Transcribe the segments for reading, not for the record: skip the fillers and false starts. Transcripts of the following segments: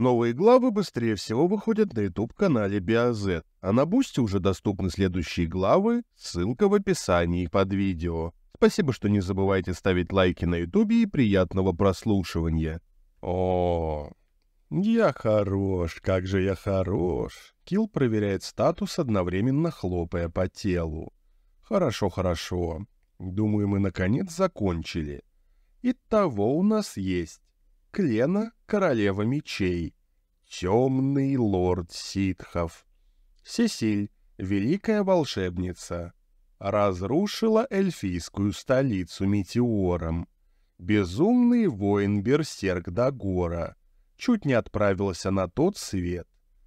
Новые главы быстрее всего выходят на YouTube-канале BioZ, а на Бусти уже доступны следующие главы, ссылка в описании под видео. Спасибо, что не забывайте ставить лайки на YouTube и приятного прослушивания. О, я хорош, как же я хорош. Килл проверяет статус, одновременно хлопая по телу. Хорошо, хорошо. Думаю, мы наконец закончили. Итого у нас есть Клена, королева мечей, темный лорд ситхов, Сесиль, великая волшебница, разрушила эльфийскую столицу метеором, безумный воин-берсерк Дагора, чуть не отправился на тот свет,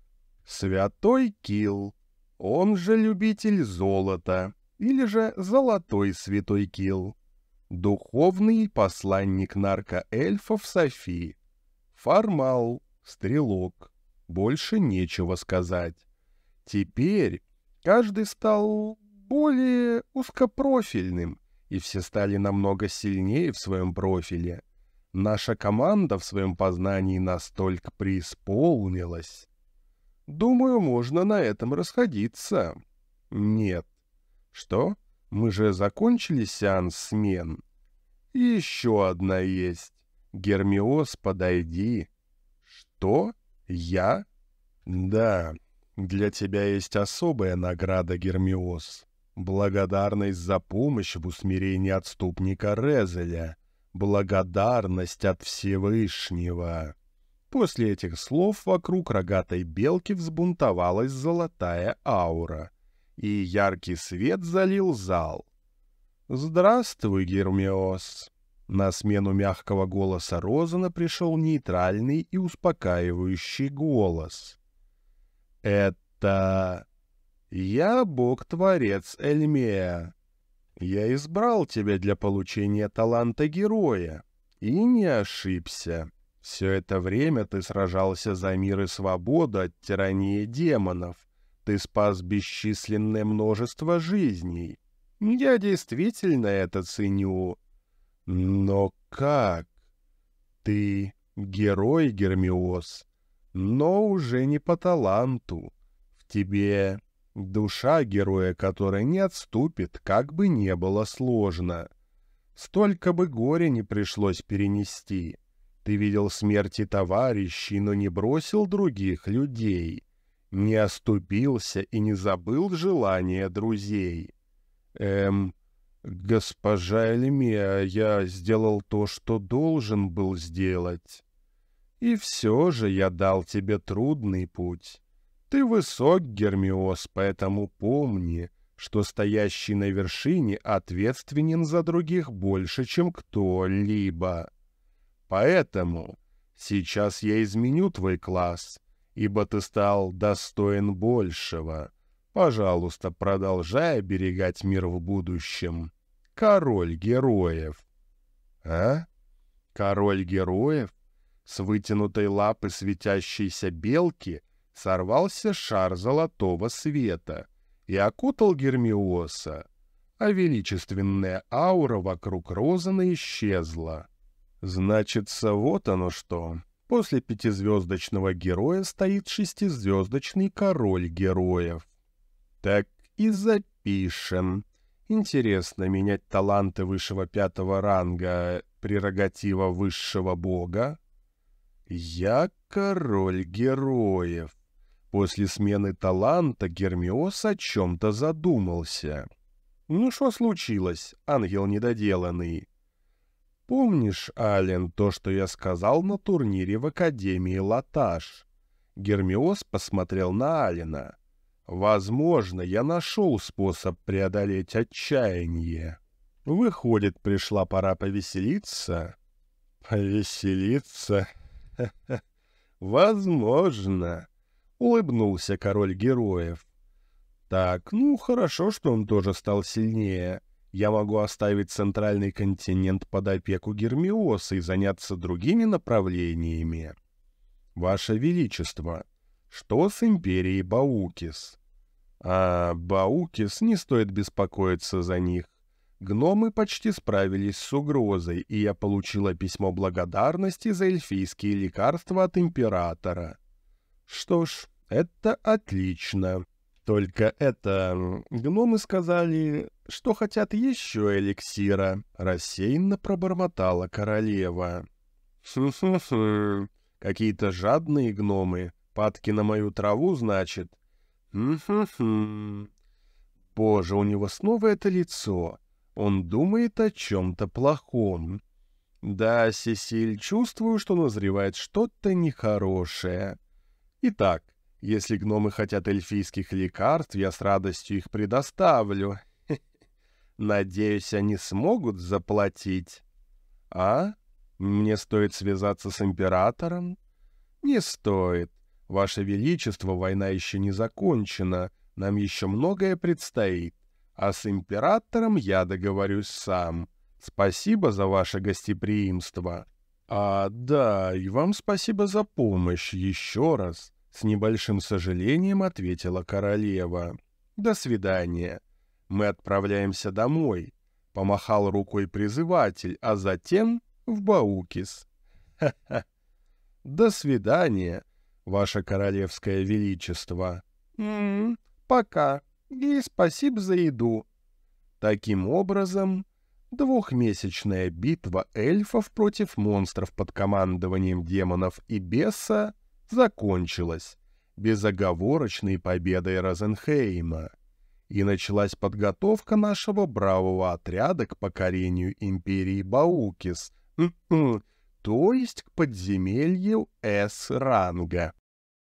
святой Килл, он же любитель золота, или же золотой святой Килл, духовный посланник наркоэльфов Софи, Фармал, стрелок. Больше нечего сказать. Теперь каждый стал более узкопрофильным, и все стали намного сильнее в своем профиле. Наша команда в своем познании настолько преисполнилась. Думаю, можно на этом расходиться. Нет. Что? Мы же закончили сеанс смен. И еще одна есть. Гермиос, подойди. Что? Я? Да, для тебя есть особая награда, Гермиос. Благодарность за помощь в усмирении отступника Резеля. Благодарность от Всевышнего. После этих слов вокруг рогатой белки взбунтовалась золотая аура, и яркий свет залил зал. «Здравствуй, Гермиос!» На смену мягкого голоса Розана пришел нейтральный и успокаивающий голос. «Это... я бог-творец Эльмея. Я избрал тебя для получения таланта героя, и не ошибся. Все это время ты сражался за мир и свободу от тирании демонов. Ты спас бесчисленное множество жизней. Я действительно это ценю. Но как? Ты герой, Гермиос, но уже не по таланту. В тебе душа героя, которая не отступит, как бы не было сложно. Столько бы горя не пришлось перенести. Ты видел смерти товарищей, но не бросил других людей. Не оступился и не забыл желания друзей. Госпожа Эльмея, я сделал то, что должен был сделать. И все же я дал тебе трудный путь. Ты высок, Гермиос, поэтому помни, что стоящий на вершине ответственен за других больше, чем кто-либо. Поэтому сейчас я изменю твой класс, ибо ты стал достоин большего. Пожалуйста, продолжай оберегать мир в будущем. Король героев. А? Король героев? С вытянутой лапы светящейся белки сорвался шар золотого света и окутал Гермиоса, а величественная аура вокруг Розана исчезла. Значится, вот оно что. После пятизвездочного героя стоит шестизвездочный король героев. Так и запишем. Интересно, менять таланты высшего 5-го ранга — прерогатива высшего бога? Я король героев. После смены таланта Гермиос о чем-то задумался. Ну что случилось, ангел недоделанный? Помнишь, Ален, то, что я сказал на турнире в Академии Латаш? Гермиос посмотрел на Алена. Возможно, я нашел способ преодолеть отчаяние. Выходит, пришла пора повеселиться? Повеселиться? Возможно, улыбнулся король героев. Так, ну хорошо, что он тоже стал сильнее. Я могу оставить центральный континент под опеку Гермиоса и заняться другими направлениями. Ваше Величество, что с империей Баукис? А Баукис, не стоит беспокоиться за них. Гномы почти справились с угрозой, и я получила письмо благодарности за эльфийские лекарства от императора. Что ж, это отлично. Только гномы сказали, что хотят еще эликсира. Рассеянно пробормотала королева. Хм-хм-хм. Какие-то жадные гномы. Падки на мою траву, значит? Хм-хм-хм. Боже, у него снова это лицо. Он думает о чем-то плохом. Да, Сесиль, чувствую, что назревает что-то нехорошее. Итак, если гномы хотят эльфийских лекарств, я с радостью их предоставлю. Надеюсь, они смогут заплатить. А? Мне стоит связаться с императором? Не стоит. Ваше Величество, война еще не закончена. Нам еще многое предстоит. А с императором я договорюсь сам. Спасибо за ваше гостеприимство. Да, и вам спасибо за помощь еще раз. С небольшим сожалением ответила королева. До свидания. Мы отправляемся домой. Помахал рукой призыватель, а затем в Баукис. Ха-ха. До свидания, ваше королевское величество. Пока. И спасибо за еду. Таким образом, двухмесячная битва эльфов против монстров под командованием демонов и беса закончилась безоговорочной победой Розенхейма, и началась подготовка нашего бравого отряда к покорению империи Баукис, то есть к подземелью С-ранга.